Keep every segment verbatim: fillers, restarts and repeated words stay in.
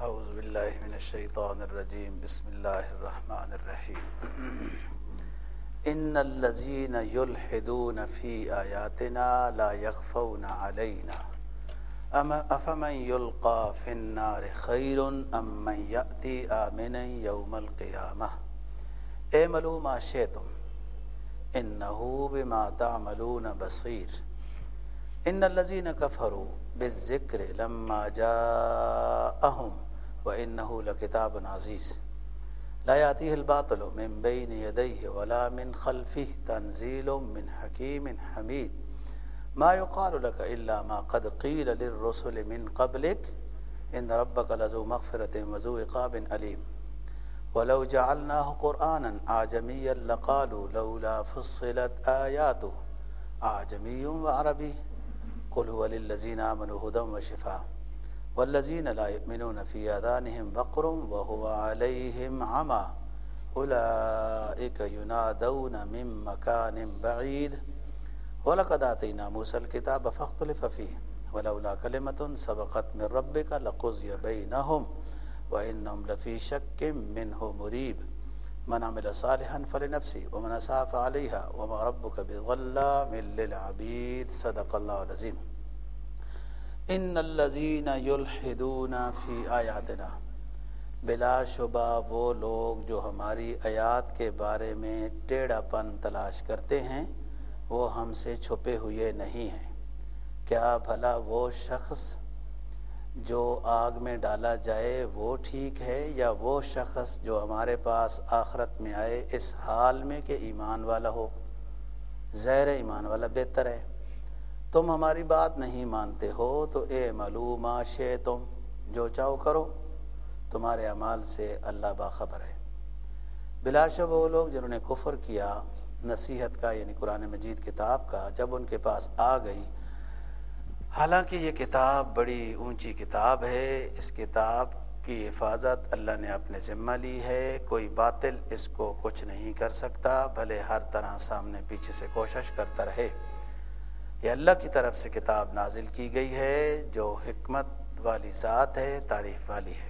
اعوذ باللہ من الشیطان الرجیم بسم اللہ الرحمن الرحیم ان الذین یلحدون فی آیاتنا لا یخفون علینا افمن یلقی فی النار خیر ام من یأتی آمنا یوم القیامہ اعملوا ما شئتم انہ بما تعملون بصیر ان الذین کفروا بالذکر لما جاءہم وانہ لکتاب عزیز لا یأتیہ الباطل من بین یدیہ ولا من خلفہ تنزیل من حکیم حمید ما یقال لک الا ما قد قیل للرسل من قبلک ان ربک لذو مغفرۃ وذو عقاب علیم ولو جعلناہ قرآنا اعجمیا لقالوا لولا فصلت آیاتہ اعجمی وعربی قل هو للذین آمنوا هدى وشفاء والذین لا یؤمنون فی آذانهم وقر وهو علیہم عمی اولئک ینادون من مکان بعید وَلَقَدْ آتَيْنَا مُوسَى الْكِتَابَ فَاخْتُلِفَ فِيهِ وَلَوْلَا كَلِمَةٌ سَبَقَتْ مِنْ رَبِّكَ لَقُضِيَ بَيْنَهُمْ وَإِنَّهُمْ لَفِي شَكٍّ مِّنْهُ مُرِيبٍ مَنْ عَمِلَ صَالِحًا فَلِنَفْسِهِ وَمَنْ أَسَاءَ فَعَلَيْهَا وَمَا رَبُّكَ بِظَلَّامٍ لِّلْعَبِيدِ صدق اللہ العظیم ان الذین یلحدون فی آیاتنا بلا شبہ وہ لوگ جو ہماری آیات کے بارے میں ٹیڑھا پن تلاش کرتے ہیں وہ ہم سے چھپے ہوئے نہیں ہیں۔ کیا بھلا وہ شخص جو آگ میں ڈالا جائے وہ ٹھیک ہے یا وہ شخص جو ہمارے پاس آخرت میں آئے اس حال میں کہ ایمان والا ہو؟ ظاہر ایمان والا بہتر ہے۔ تم ہماری بات نہیں مانتے ہو تو اعملوا ما شئتم، جو چاہو کرو، تمہارے اعمال سے اللہ باخبر ہے۔ بلا شبہ وہ لوگ جنہوں نے کفر کیا نصیحت کا یعنی قرآن مجید کتاب کا جب ان کے پاس آ گئی، حالانکہ یہ کتاب بڑی اونچی کتاب ہے، اس کتاب کی حفاظت اللہ نے اپنے ذمہ لی ہے، کوئی باطل اس کو کچھ نہیں کر سکتا، بھلے ہر طرح سامنے پیچھے سے کوشش کرتا رہے۔ یہ اللہ کی طرف سے کتاب نازل کی گئی ہے جو حکمت والی ذات ہے، تعریف والی ہے۔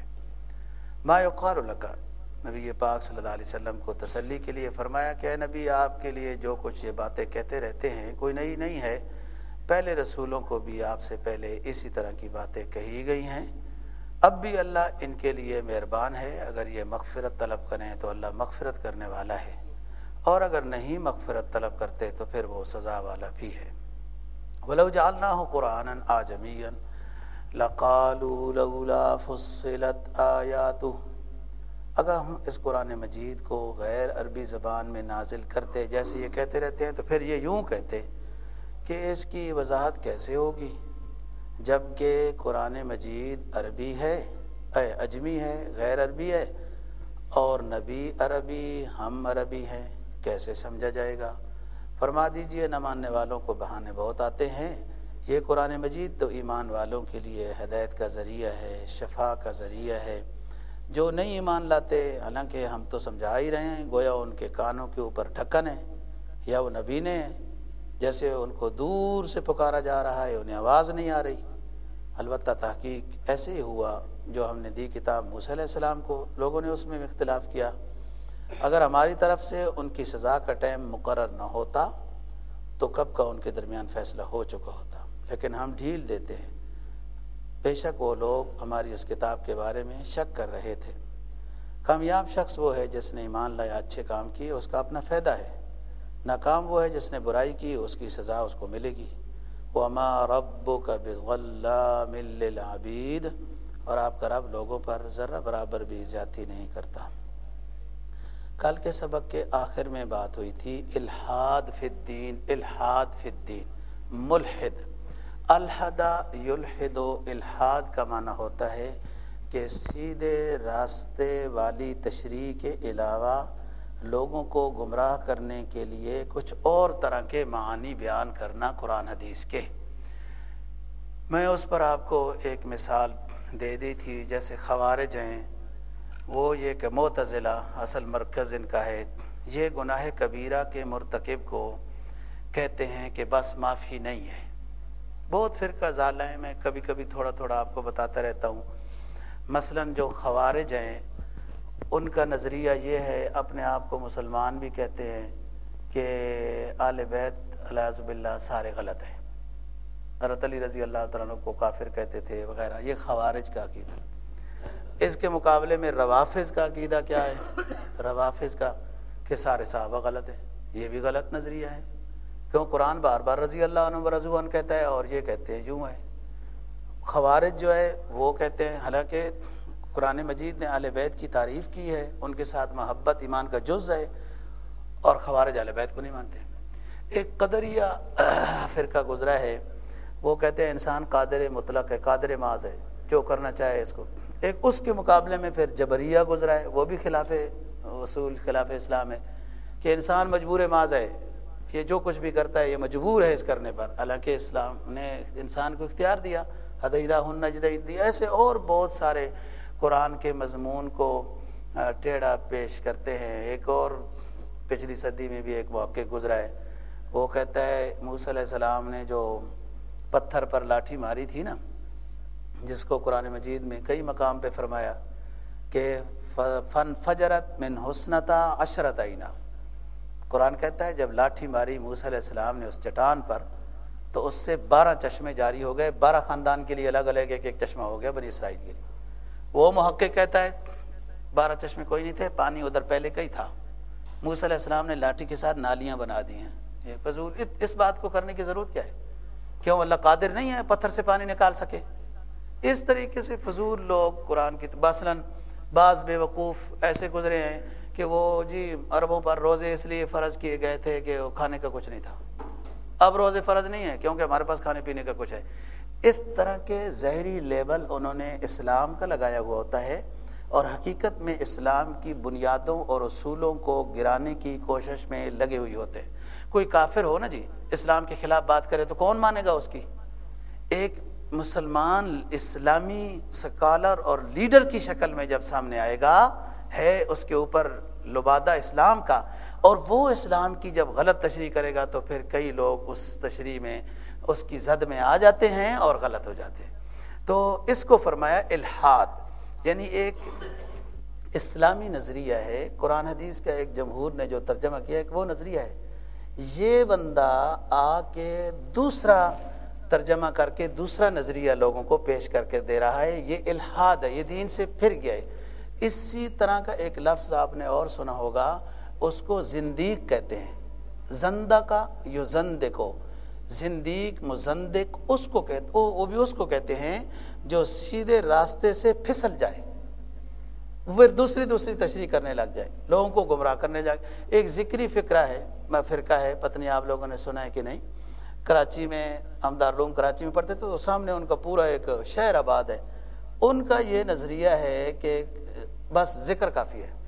ما یقال لک، نبی پاک صلی اللہ علیہ وسلم کو تسلی کے لیے فرمایا کہ اے نبی آپ کے لیے جو کچھ یہ باتیں کہتے رہتے ہیں کوئی نئی نہیں ہے، پہلے رسولوں کو بھی آپ سے پہلے اسی طرح کی باتیں کہی گئی ہیں، اب بھی اللہ ان کے لیے مہربان ہے، اگر یہ مغفرت طلب کریں تو اللہ مغفرت کرنے والا ہے، اور اگر نہیں مغفرت طلب کرتے تو پھر وہ سزا والا بھی ہے۔ وَلَوْ جَعَلْنَاهُ قُرْآنًا أَعْجَمِيًّا لَقَالُوا لَوْلَا فُصِّلَتْ آيَاتُهُ، اگر ہم اس قرآن مجید کو غیر عربی زبان میں نازل کرتے جیسے یہ کہتے رہتے ہیں تو پھر یہ یوں کہتے کہ اس کی وضاحت کیسے ہوگی جبکہ قرآن مجید عربی ہے، اے عجمی ہے، غیر عربی ہے، اور نبی عربی ہم عربی ہیں، کیسے سمجھا جائے گا؟ فرما دیجئے نہ ماننے والوں کو بہانے بہت آتے ہیں، یہ قرآن مجید تو ایمان والوں کے لیے ہدایت کا ذریعہ ہے، شفا کا ذریعہ ہے۔ جو نہیں ایمان لاتے حالانکہ ہم تو سمجھا ہی رہے ہیں گویا ان کے کانوں کے اوپر ڈھکن ہے یا وہ نبینے ہیں، جیسے ان کو دور سے پکارا جا رہا ہے، انہیں آواز نہیں آ رہی۔ البتہ تحقیق ایسے ہی ہوا جو ہم نے دی کتاب موسیٰ علیہ السلام کو، لوگوں نے اس میں اختلاف کیا، اگر ہماری طرف سے ان کی سزا کا ٹائم مقرر نہ ہوتا تو کب کا ان کے درمیان فیصلہ ہو چکا ہوتا، لیکن ہم ڈھیل دیتے ہیں۔ بے شک وہ لوگ ہماری اس کتاب کے بارے میں شک کر رہے تھے۔ کامیاب شخص وہ ہے جس نے ایمان لایا، اچھے کام کیے، اس کا اپنا فائدہ ہے۔ ناکام وہ ہے جس نے برائی کی، اس کی سزا اس کو ملے گی۔ وَمَا رَبُّكَ بِظَلَّامٍ لِّلْعَبِيدِ، اور آپ کا رب لوگوں پر ذرہ برابر بھی زیادتی نہیں کرتا۔ کل کے سبق کے آخر میں بات ہوئی تھی الحاد فی الدین، الحاد فی الدین، ملحد، الحدہ یلحد، الحاد کا معنی ہوتا ہے کہ سیدھے راستے والی تشریح کے علاوہ لوگوں کو گمراہ کرنے کے لیے کچھ اور طرح کے معانی بیان کرنا قرآن حدیث کے۔ میں اس پر آپ کو ایک مثال دے دی تھی، جیسے خوارج ہیں، وہ یہ کہ معتزلہ اصل مرکز ان کا ہے، یہ گناہ کبیرہ کے مرتکب کو کہتے ہیں کہ بس معافی نہیں ہے۔ بہت فرقہ ضالہ ہے، میں کبھی کبھی تھوڑا تھوڑا آپ کو بتاتا رہتا ہوں۔ مثلاً جو خوارج ہیں ان کا نظریہ یہ ہے، اپنے آپ کو مسلمان بھی کہتے ہیں، کہ آل بیت علیہ باللہ سارے غلط ہیں، حضرت علی رضی اللہ تعالیٰ عنہ کو کافر کہتے تھے وغیرہ. یہ خوارج کا عقیدہ. اس کے مقابلے میں روافض کا عقیدہ کیا ہے؟ روافض کا کہ سارے صحابہ غلط ہیں. یہ بھی غلط نظریہ ہے، کیوں؟ قرآن بار بار رضی اللہ عنہ ورضوا عنہ کہتا ہے اور یہ کہتے ہیں یوں ہے. خوارج جو ہے وہ کہتے ہیں، حالانکہ قرآن مجید نے اہل بیت کی تعریف کی ہے، ان کے ساتھ محبت ایمان کا جز ہے، اور خوارج اہل بیت کو نہیں مانتے. ایک قدریہ فرقہ گزرا ہے، وہ کہتے ہیں انسان قادر مطلق ہے، قادر محض ہے، جو کرنا چاہے اس کو. ایک اس کے مقابلے میں پھر جبریہ گزرا ہے، وہ بھی خلاف اصول خلاف اسلام ہے، کہ انسان مجبور محض ہے، یہ جو کچھ بھی کرتا ہے یہ مجبور ہے اس کرنے پر، حالانکہ اسلام نے انسان کو اختیار دیا، ہدیناہ النجدین دیا. ایسے اور بہت سارے قرآن کے مضمون کو ٹیڑھا پیش کرتے ہیں. ایک اور پچھلی صدی میں بھی ایک واقعہ گزرا ہے، وہ کہتا ہے موسیٰ علیہ السلام نے جو پتھر پر لاٹھی ماری تھی نا، جس کو قرآن مجید میں کئی مقام پہ فرمایا کہ فن فجرت من حسنتا عشرت عینا. قرآن کہتا ہے جب لاٹھی ماری موسیٰ علیہ السلام نے اس چٹان پر، تو اس سے بارہ چشمے جاری ہو گئے. بارہ خاندان کے لیے الگ الگ ایک ایک چشمہ ہو گیا بنی اسرائیل کے لیے. وہ محقق کہتا ہے بارہ چشمے کوئی نہیں تھے، پانی ادھر پہلے کا ہی تھا. موسیٰ علیہ السلام نے لاٹھی کے ساتھ نالیاں بنا دی ہیں. یہ فضول، اس بات کو کرنے کی ضرورت کیا ہے؟ کیوں اللہ قادر نہیں ہے پتھر سے پانی نکال سکے؟ اس طریقے سے فضول لوگ قرآن کی. مثلاً بعض بے وقوف ایسے گزرے ہیں کہ وہ جی عربوں پر روزے اس لیے فرض کیے گئے تھے کہ وہ کھانے کا کچھ نہیں تھا، اب روزے فرض نہیں ہیں کیونکہ ہمارے پاس کھانے پینے کا کچھ ہے. اس طرح کے زہری لیبل انہوں نے اسلام کا لگایا ہوا ہوتا ہے، اور حقیقت میں اسلام کی بنیادوں اور اصولوں کو گرانے کی کوشش میں لگے ہوئے ہوتے ہیں. کوئی کافر ہو نا جی اسلام کے خلاف بات کرے تو کون مانے گا اس کی؟ ایک مسلمان اسلامی سکالر اور لیڈر کی شکل میں جب سامنے آئے گا، ہے اس کے اوپر لبادہ اسلام کا، اور وہ اسلام کی جب غلط تشریح کرے گا تو پھر کئی لوگ اس تشریح میں اس کی زد میں آ جاتے ہیں اور غلط ہو جاتے ہیں. تو اس کو فرمایا الحاد، یعنی ایک اسلامی نظریہ ہے. قرآن حدیث کا ایک جمہور نے جو ترجمہ کیا ہے وہ نظریہ ہے. یہ بندہ آ کے دوسرا ترجمہ کر کے دوسرا نظریہ لوگوں کو پیش کر کے دے رہا ہے، یہ الحاد ہے، یہ دین سے پھر گیا ہے. اسی طرح کا ایک لفظ آپ نے اور سنا ہوگا، اس کو زندیق کہتے ہیں. زندہ کا یو زندے کو، زندیق مزندق اس کو کہتے، وہ بھی اس کو کہتے ہیں جو سیدھے راستے سے پھسل جائے، پھر دوسری دوسری تشریح کرنے لگ جائے، لوگوں کو گمراہ کرنے لگ. ایک ذکری فکرہ ہے، فرقہ ہے، پتہ نہیں آپ لوگوں نے سنا ہے کہ نہیں. کراچی میں ہم دارالعلوم کراچی میں پڑھتے تھے تو سامنے ان کا پورا ایک شہر آباد ہے. ان کا یہ نظریہ ہے کہ بس ذکر کافی ہے،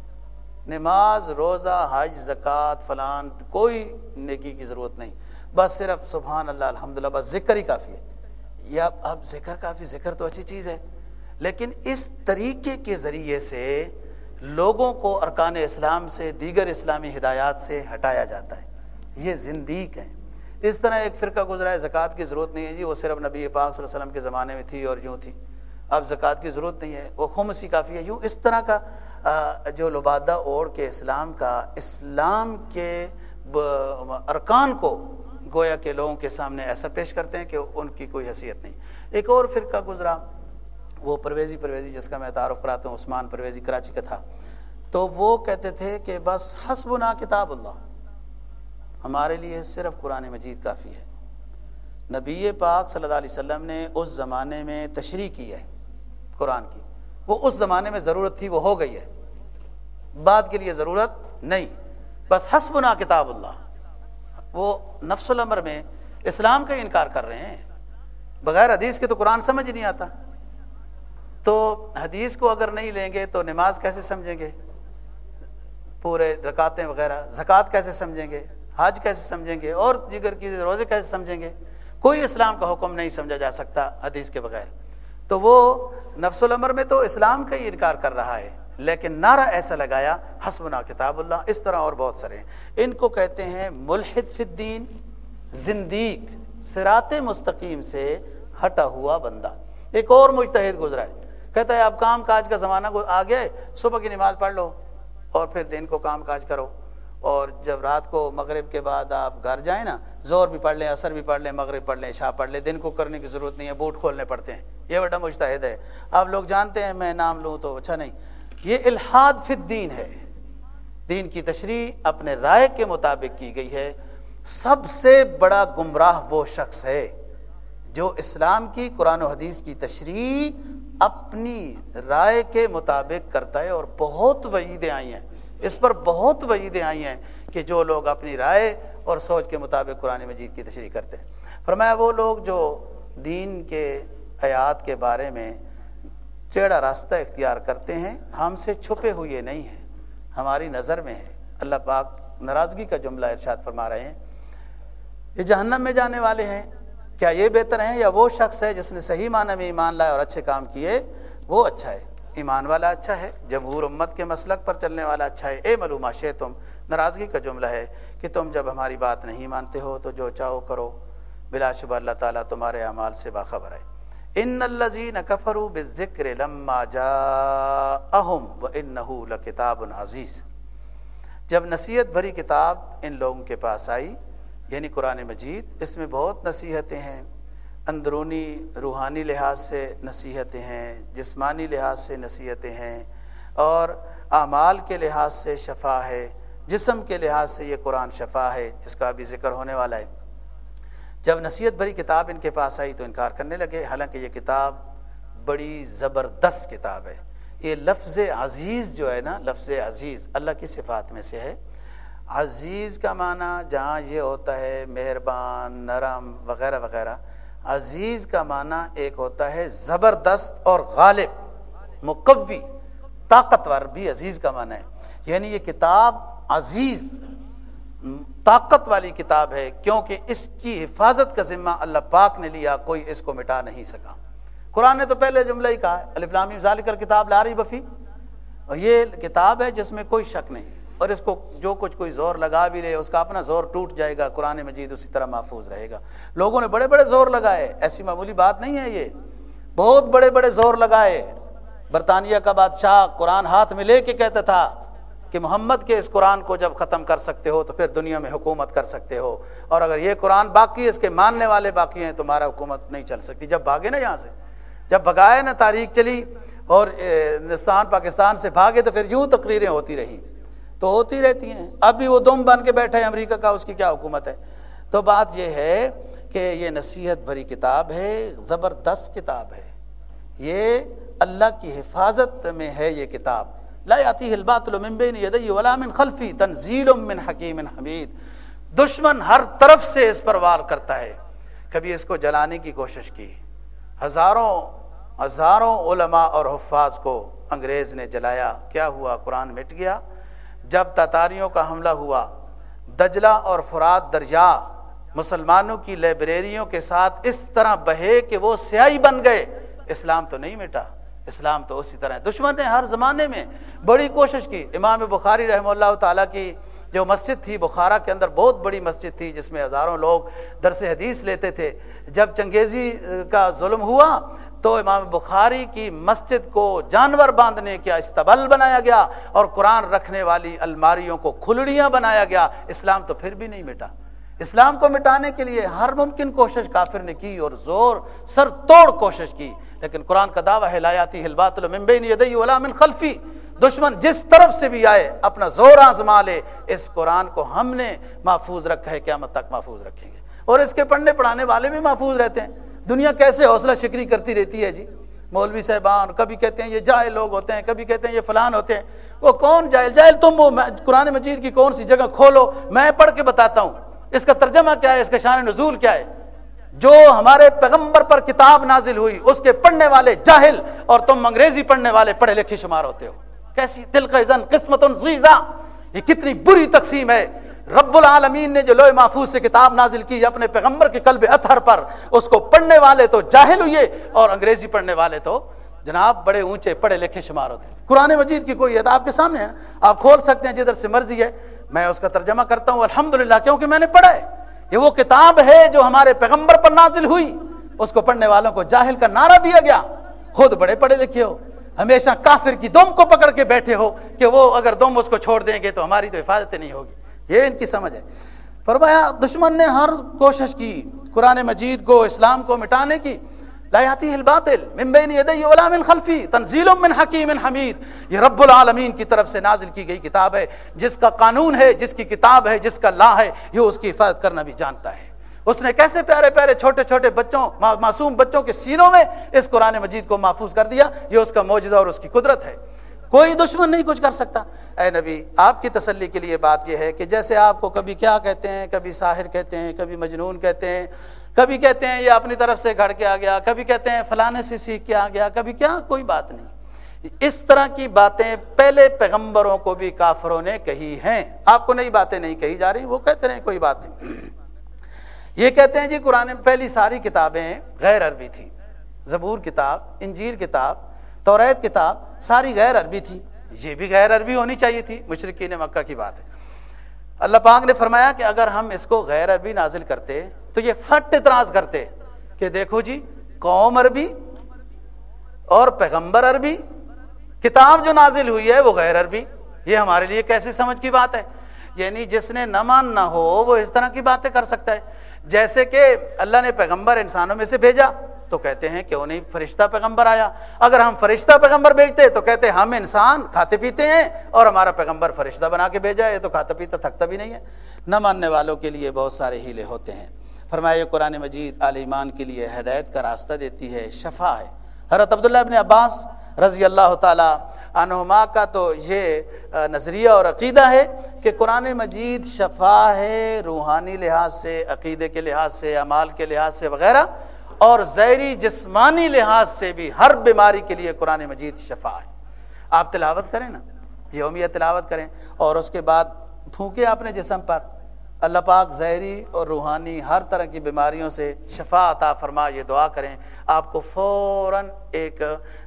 نماز روزہ حج زکوٰۃ فلان کوئی نیکی کی ضرورت نہیں، بس صرف سبحان اللہ الحمدللہ بس ذکر ہی کافی ہے. یا اب ذکر کافی، ذکر تو اچھی چیز ہے، لیکن اس طریقے کے ذریعے سے لوگوں کو ارکان اسلام سے، دیگر اسلامی ہدایات سے ہٹایا جاتا ہے. یہ زندیق ہیں. اس طرح ایک فرقہ گزرا ہے زکوٰۃ کی ضرورت نہیں ہے جی، وہ صرف نبی پاک صلی اللہ علیہ وسلم کے زمانے میں تھی اور یوں تھی، اب زکوٰۃ کی ضرورت نہیں ہے، وہ خمس ہی کافی ہے. یوں اس طرح کا جو لبادہ اوڑھ کے اسلام کا، اسلام کے ارکان کو گویا کہ لوگوں کے سامنے ایسا پیش کرتے ہیں کہ ان کی کوئی حیثیت نہیں. ایک اور فرقہ گزرا، وہ پرویزی پرویزی جس کا میں تعارف کراتا ہوں، عثمان پرویزی کراچی کا تھا. تو وہ کہتے تھے کہ بس حسبنا کتاب اللہ، ہمارے لیے صرف قرآن مجید کافی ہے. نبی پاک صلی اللہ علیہ وسلم نے اس زمانے میں تشریح کی ہے قرآن کی، وہ اس زمانے میں ضرورت تھی، وہ ہو گئی ہے، بعد کے لیے ضرورت نہیں. بس حسبنا کتاب اللہ. وہ نفس الامر میں اسلام کا انکار کر رہے ہیں، بغیر حدیث کے تو قرآن سمجھ ہی نہیں آتا. تو حدیث کو اگر نہیں لیں گے تو نماز کیسے سمجھیں گے، پورے رکعتیں وغیرہ، زکوٰۃ کیسے سمجھیں گے، حج کیسے سمجھیں گے، اور دیگر کی روزے کیسے سمجھیں گے؟ کوئی اسلام کا حکم نہیں سمجھا جا سکتا حدیث کے بغیر. تو وہ نفس الامر میں تو اسلام کا ہی انکار کر رہا ہے، لیکن نعرہ ایسا لگایا حسبنا کتاب اللہ. اس طرح اور بہت سارے ہیں. ان کو کہتے ہیں ملحد فی الدین، زندیق، صراط مستقیم سے ہٹا ہوا بندہ. ایک اور مجتہد گزرا ہے، کہتا ہے اب کام کاج کا زمانہ کو آ گیا ہے، صبح کی نماز پڑھ لو اور پھر دن کو کام کاج کرو، اور جب رات کو مغرب کے بعد آپ گھر جائیں نا، زور بھی پڑھ لیں، عصر بھی پڑھ لیں، مغرب پڑھ لیں، عشاء پڑھ لیں، دن کو کرنے کی ضرورت نہیں ہے، بوٹ کھولنے پڑتے ہیں، یہ بڑا مجتہد ہے۔ آپ لوگ جانتے ہیں، میں نام لوں تو اچھا نہیں، یہ الحاد فی الدین ہے، دین کی تشریح اپنے رائے کے مطابق کی گئی ہے۔ سب سے بڑا گمراہ وہ شخص ہے جو اسلام کی، قرآن و حدیث کی تشریح اپنی رائے کے مطابق کرتا ہے، اور بہت وعیدیں آئی ہیں اس پر، بہت وعیدیں آئی ہیں کہ جو لوگ اپنی رائے اور سوچ کے مطابق قرآن مجید کی تشریح کرتے ہیں۔ فرمایا وہ لوگ جو دین کے آیات کے بارے میں ٹیڑھا راستہ اختیار کرتے ہیں، ہم سے چھپے ہوئے نہیں ہیں، ہماری نظر میں ہے۔ اللہ پاک ناراضگی کا جملہ ارشاد فرما رہے ہیں، یہ جہنم میں جانے والے ہیں۔ کیا یہ بہتر ہیں یا وہ شخص ہے جس نے صحیح معنی میں ایمان لائے اور اچھے کام کیے؟ وہ اچھا ہے، ایمان والا اچھا ہے، جمہور امت کے مسلک پر چلنے والا اچھا ہے۔ اے معلومہ شے، تم ناراضگی کا جملہ ہے کہ تم جب ہماری بات نہیں مانتے ہو تو جو چاہو کرو، بلا شبہ اللہ تعالیٰ تمہارے اعمال سے باخبر ہے۔ ان الذین کفروا بالذکر لما جاءہم وانہ لکتاب عزیز، جب نصیحت بھری کتاب ان لوگوں کے پاس آئی، یعنی قرآن مجید، اس میں بہت نصیحتیں ہیں، اندرونی روحانی لحاظ سے نصیحتیں ہیں، جسمانی لحاظ سے نصیحتیں ہیں، اور اعمال کے لحاظ سے شفا ہے، جسم کے لحاظ سے یہ قرآن شفا ہے، جس کا بھی ذکر ہونے والا ہے۔ جب نصیحت بھری کتاب ان کے پاس آئی تو انکار کرنے لگے، حالانکہ یہ کتاب بڑی زبردست کتاب ہے۔ یہ لفظ عزیز جو ہے نا، لفظ عزیز اللہ کی صفات میں سے ہے۔ عزیز کا معنی جہاں یہ ہوتا ہے مہربان، نرم وغیرہ وغیرہ، عزیز کا معنی ایک ہوتا ہے زبردست اور غالب، مقوی، طاقتور بھی عزیز کا معنی ہے۔ یعنی یہ کتاب عزیز، طاقت والی کتاب ہے، کیونکہ اس کی حفاظت کا ذمہ اللہ پاک نے لیا، کوئی اس کو مٹا نہیں سکا۔ قرآن نے تو پہلے جملہ ہی کہا ہے، الف لام میم ذالک الکتاب لا ریب فیہ، اور یہ کتاب ہے جس میں کوئی شک نہیں، اور اس کو جو کچھ کوئی زور لگا بھی لے اس کا اپنا زور ٹوٹ جائے گا، قرآن مجید اسی طرح محفوظ رہے گا۔ لوگوں نے بڑے بڑے زور لگائے، ایسی معمولی بات نہیں ہے، یہ بہت بڑے بڑے زور لگائے۔ برطانیہ کا بادشاہ قرآن ہاتھ میں لے کے کہتا تھا کہ محمد کے اس قرآن کو جب ختم کر سکتے ہو تو پھر دنیا میں حکومت کر سکتے ہو، اور اگر یہ قرآن باقی، اس کے ماننے والے باقی ہیں، تمہارا حکومت نہیں چل سکتی۔ جب بھاگے نا یہاں سے، جب بھگائے نا، تاریخ چلی اور ہندوستان پاکستان سے بھاگے، تو پھر یوں تقریریں ہوتی رہی، تو ہوتی رہتی ہیں۔ اب بھی وہ دم بن کے بیٹھا ہے امریکہ کا، اس کی کیا حکومت ہے؟ تو بات یہ ہے کہ یہ نصیحت بھری کتاب ہے، زبردست کتاب ہے، یہ اللہ کی حفاظت میں ہے یہ کتاب۔ لا یاتیہ الباطل من بین یدیہ ولا من خلفہ تنزیل من حکیم حمید۔ دشمن ہر طرف سے اس پر وار کرتا ہے۔ کبھی اس کو جلانے کی کوشش کی، ہزاروں ہزاروں علماء اور حفاظ کو انگریز نے جلایا، کیا ہوا؟ قرآن مٹ گیا۔ جب تاتاریوں کا حملہ ہوا، دجلہ اور فرات دریا مسلمانوں کی لائبریریوں کے ساتھ اس طرح بہے کہ وہ سیاہی بن گئے، اسلام تو نہیں مٹا، اسلام تو اسی طرح ہے۔ دشمن نے ہر زمانے میں بڑی کوشش کی۔ امام بخاری رحمہ اللہ تعالیٰ کی جو مسجد تھی بخارا کے اندر، بہت بڑی مسجد تھی جس میں ہزاروں لوگ درس حدیث لیتے تھے، جب چنگیزی کا ظلم ہوا تو امام بخاری کی مسجد کو جانور باندھنے کا استبل بنایا گیا اور قرآن رکھنے والی الماریوں کو کھلڑیاں بنایا گیا۔ اسلام تو پھر بھی نہیں مٹا۔ اسلام کو مٹانے کے لیے ہر ممکن کوشش کافر نے کی اور زور سر توڑ کوشش کی، لیکن قرآن کا دعویٰ ہے لا یاتیہ الباطل من بین یدیہ ولا من خلفہ۔ دشمن جس طرف سے بھی آئے اپنا زور آزما لے، اس قرآن کو ہم نے محفوظ رکھا ہے، قیامت تک محفوظ رکھیں گے، اور اس کے پڑھنے پڑھانے والے بھی محفوظ رہتے ہیں۔ دنیا کیسے حوصلہ شکری کرتی رہتی ہے جی، مولوی صاحبان کبھی کہتے ہیں یہ جاہل لوگ ہوتے ہیں، کبھی کہتے ہیں یہ فلان ہوتے ہیں۔ وہ کون جاہل؟ جاہل تم وہ قرآن مجید کی کون سی جگہ کھولو، میں پڑھ کے بتاتا ہوں اس کا ترجمہ کیا ہے، اس کا شان نزول کیا ہے۔ جو ہمارے پیغمبر پر کتاب نازل ہوئی اس کے پڑھنے والے جاہل، اور تم انگریزی پڑھنے والے پڑھے لکھے شمار ہوتے ہو۔ کیسی تلک اذن قسمت ضیزا، یہ کتنی بری تقسیم ہے۔ رب العالمین نے جو لوح محفوظ سے کتاب نازل کی اپنے پیغمبر کے قلب اطہر پر، اس کو پڑھنے والے تو جاہل ہوئے اور انگریزی پڑھنے والے تو جناب بڑے اونچے پڑھے لکھے شمار ہوتے ہیں۔ قرآن مجید کی کوئی عطا آپ کے سامنے ہے، آپ کھول سکتے ہیں جدھر سے مرضی ہے، میں اس کا ترجمہ کرتا ہوں الحمدللہ، کیونکہ میں نے پڑھا ہے۔ یہ وہ کتاب ہے جو ہمارے پیغمبر پر نازل ہوئی، اس کو پڑھنے والوں کو جاہل کا نعرہ دیا گیا۔ خود بڑے پڑھے لکھے ہو، ہمیشہ کافر کی دم کو پکڑ کے بیٹھے ہو کہ وہ اگر دم اس کو چھوڑ دیں گے تو ہماری تو حفاظت نہیں ہوگی، یہ ان کی سمجھ ہے۔ فرمایا دشمن نے ہر کوشش کی قرآن مجید کو، اسلام کو مٹانے کی، لا یاتیہ الباطل من بین یدیہ ولا من خلفہ تنزیل من حکیم حمید، یہ رب العالمین کی طرف سے نازل کی گئی کتاب ہے، جس کا قانون ہے، جس کی کتاب ہے، جس کا لا ہے، یہ اس کی حفاظت کرنا بھی جانتا ہے۔ اس نے کیسے پیارے پیارے چھوٹے چھوٹے بچوں، معصوم بچوں کے سینوں میں اس قرآن مجید کو محفوظ کر دیا، یہ اس کا معجزہ اور اس کی قدرت ہے، کوئی دشمن نہیں کچھ کر سکتا۔ اے نبی، آپ کی تسلی کے لیے بات یہ ہے کہ جیسے آپ کو کبھی کیا کہتے ہیں، کبھی ساحر کہتے ہیں، کبھی مجنون کہتے ہیں، کبھی کہتے ہیں یہ اپنی طرف سے گھڑ کے آ گیا، کبھی کہتے ہیں فلانے سے سیکھ کے آ گیا، کبھی کیا، کوئی بات نہیں۔ اس طرح کی باتیں پہلے پیغمبروں کو بھی کافروں نے کہی ہیں، آپ کو نئی باتیں نہیں کہی جا رہی، وہ کہتے رہے کوئی بات نہیں۔ یہ کہتے ہیں جی قرآن میں پہلی ساری کتابیں غیر عربی تھی، زبور کتاب، انجیل کتاب، توریت کتاب ساری غیر عربی تھی، یہ بھی غیر عربی ہونی چاہیے تھی، مشرکین مکہ کی بات ہے۔ اللہ پاک نے فرمایا کہ اگر ہم اس کو غیر عربی نازل کرتے تو یہ فٹ اعتراض کرتے کہ دیکھو جی قوم عربی اور پیغمبر عربی، کتاب جو نازل ہوئی ہے وہ غیر عربی، یہ ہمارے لیے کیسے سمجھ کی بات ہے؟ یعنی جس نے نہ ماننا ہو وہ اس طرح کی باتیں کر سکتا ہے۔ جیسے کہ اللہ نے پیغمبر انسانوں میں سے بھیجا تو کہتے ہیں کیوں نہیں فرشتہ پیغمبر آیا، اگر ہم فرشتہ پیغمبر بھیجتے تو کہتے ہم انسان کھاتے پیتے ہیں اور ہمارا پیغمبر فرشتہ بنا کے بھیجا ہے، تو کھاتا پیتا تھکتا بھی نہیں ہے۔ نہ ماننے والوں کے لیے بہت سارے ہیلے ہوتے ہیں۔ فرمایا قرآن مجید اہل ایمان کے لیے ہدایت کا راستہ دیتی ہے، شفا ہے۔ حضرت عبداللہ ابن عباس رضی اللہ تعالی عنہما کا تو یہ نظریہ اور عقیدہ ہے کہ قرآن مجید شفا ہے، روحانی لحاظ سے، عقیدے کے لحاظ سے، اعمال کے لحاظ سے وغیرہ، اور ظاہری جسمانی لحاظ سے بھی ہر بیماری کے لیے قرآن مجید شفا ہے۔ آپ تلاوت کریں نا، یومیہ تلاوت کریں اور اس کے بعد پھونکیں اپنے جسم پر، اللہ پاک ظاہری اور روحانی ہر طرح کی بیماریوں سے شفا عطا فرما، یہ دعا کریں، آپ کو فوراً ایک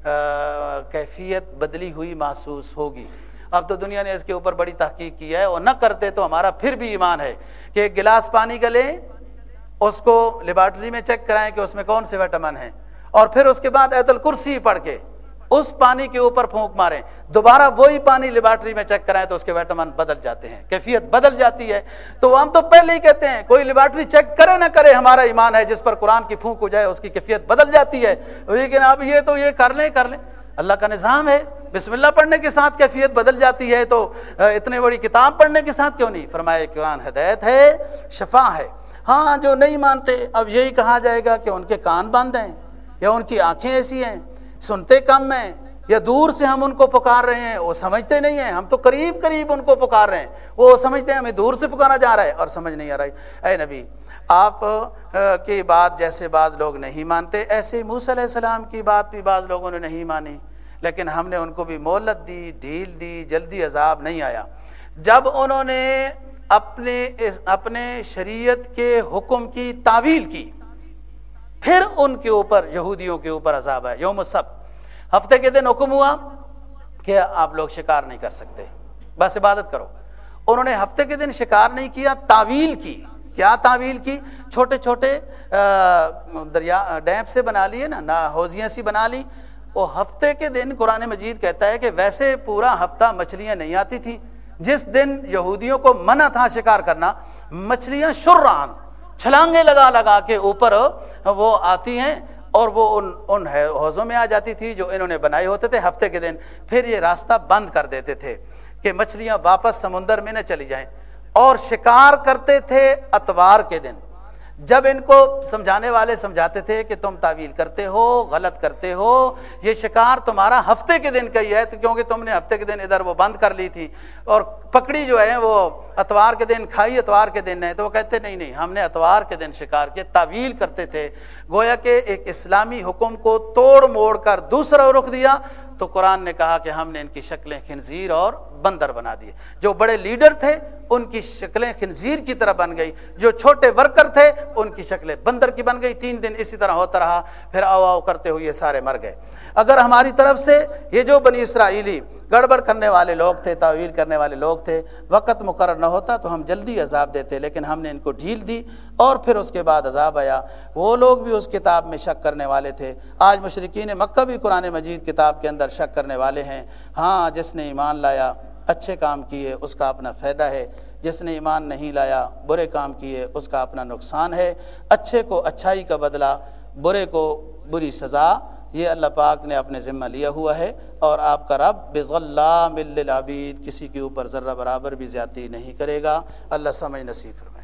کیفیت بدلی ہوئی محسوس ہوگی۔ اب تو دنیا نے اس کے اوپر بڑی تحقیق کی ہے، اور نہ کرتے تو ہمارا پھر بھی ایمان ہے کہ ایک گلاس پانی کا لیں، اس کو لیبارٹری میں چیک کرائیں کہ اس میں کون سے وٹامن ہیں، اور پھر اس کے بعد آیت الکرسی پڑھ کے اس پانی کے اوپر پھونک ماریں، دوبارہ وہی پانی لیبارٹری میں چیک کرائیں تو اس کے وٹامن بدل جاتے ہیں، کیفیت بدل جاتی ہے۔ تو ہم تو پہلے ہی کہتے ہیں کوئی لیبارٹری چیک کرے نہ کرے، ہمارا ایمان ہے جس پر قرآن کی پھونک ہو جائے اس کی کیفیت بدل جاتی ہے۔ لیکن اب یہ تو یہ کر لیں کر لیں اللہ کا نظام ہے، بسم اللہ پڑھنے کے ساتھ کیفیت بدل جاتی ہے، تو اتنے بڑی کتاب پڑھنے کے ساتھ کیوں نہیں؟ فرمایا قرآن ہدایت ہے، شفا ہے۔ ہاں جو نہیں مانتے اب یہی کہا جائے گا کہ ان کے کان بند ہیں، یا ان کی آنکھیں ایسی ہیں، سنتے کم ہیں، یا دور سے ہم ان کو پکار رہے ہیں، وہ سمجھتے نہیں ہیں، ہم تو قریب قریب ان کو پکار رہے ہیں، وہ سمجھتے ہیں ہمیں دور سے پکارا جا رہا ہے اور سمجھ نہیں آ رہی۔ اے نبی، آپ کی بات جیسے بعض لوگ نہیں مانتے، ایسے ہی موسیٰ علیہ السلام کی بات بھی بعض لوگوں نے نہیں مانی، لیکن ہم نے ان کو بھی مہلت دی، ڈھیل دی، جلدی عذاب نہیں آیا۔ جب انہوں نے اپنے اپنے شریعت کے حکم کی تعویل کی، پھر ان کے اوپر، یہودیوں کے اوپر عذاب ہے۔ یوم السبت، ہفتے کے دن حکم ہوا کہ آپ لوگ شکار نہیں کر سکتے، بس عبادت کرو۔ انہوں نے ہفتے کے دن شکار نہیں کیا، تعویل کی۔ کیا تعویل کی؟ چھوٹے چھوٹے دریا ڈیمپ سے بنا لیے نا، نہ حوضیاں سی بنا لی۔ وہ ہفتے کے دن قرآن مجید کہتا ہے کہ ویسے پورا ہفتہ مچھلیاں نہیں آتی تھیں، جس دن یہودیوں کو منع تھا شکار کرنا، مچھلیاں شرعاً چھلانگے لگا لگا کے اوپر وہ آتی ہیں اور وہ ان ان حوضوں میں آ جاتی تھی جو انہوں نے بنائے ہوتے تھے ہفتے کے دن۔ پھر یہ راستہ بند کر دیتے تھے کہ مچھلیاں واپس سمندر میں نہ چلی جائیں، اور شکار کرتے تھے اتوار کے دن۔ جب ان کو سمجھانے والے سمجھاتے تھے کہ تم تعویل کرتے ہو، غلط کرتے ہو، یہ شکار تمہارا ہفتے کے دن کا ہی ہے، تو کیونکہ تم نے ہفتے کے دن ادھر وہ بند کر لی تھی اور پکڑی جو ہے وہ اتوار کے دن، کھائی اتوار کے دن ہے، تو وہ کہتے نہیں نہیں ہم نے اتوار کے دن شکار کیا۔ تعویل کرتے تھے، گویا کہ ایک اسلامی حکم کو توڑ موڑ کر دوسرا رخ دیا۔ تو قرآن نے کہا کہ ہم نے ان کی شکلیں خنزیر اور بندر بنا دیے۔ جو بڑے لیڈر تھے ان کی شکلیں خنزیر کی طرح بن گئی، جو چھوٹے ورکر تھے ان کی شکلیں بندر کی بن گئی۔ تین دن اسی طرح ہوتا رہا، پھر آؤ آؤ کرتے ہوئے سارے مر گئے۔ اگر ہماری طرف سے یہ جو بنی اسرائیلی گڑبڑ کرنے والے لوگ تھے، تاویل کرنے والے لوگ تھے، وقت مقرر نہ ہوتا تو ہم جلدی عذاب دیتے، لیکن ہم نے ان کو ڈھیل دی اور پھر اس کے بعد عذاب آیا۔ وہ لوگ بھی اس کتاب میں شک کرنے والے تھے، آج مشرکین مکہ بھی قرآن مجید کتاب کے اندر شک کرنے والے ہیں۔ ہاں، جس نے ایمان لایا، اچھے کام کیے، اس کا اپنا فائدہ ہے، جس نے ایمان نہیں لایا، برے کام کیے، اس کا اپنا نقصان ہے۔ اچھے کو اچھائی کا بدلہ، برے کو بری سزا، یہ اللہ پاک نے اپنے ذمہ لیا ہوا ہے، اور آپ کا رب بظلام للعبید، کسی کے اوپر ذرہ برابر بھی زیادتی نہیں کرے گا۔ اللہ سمجھ نصیب فرمائے۔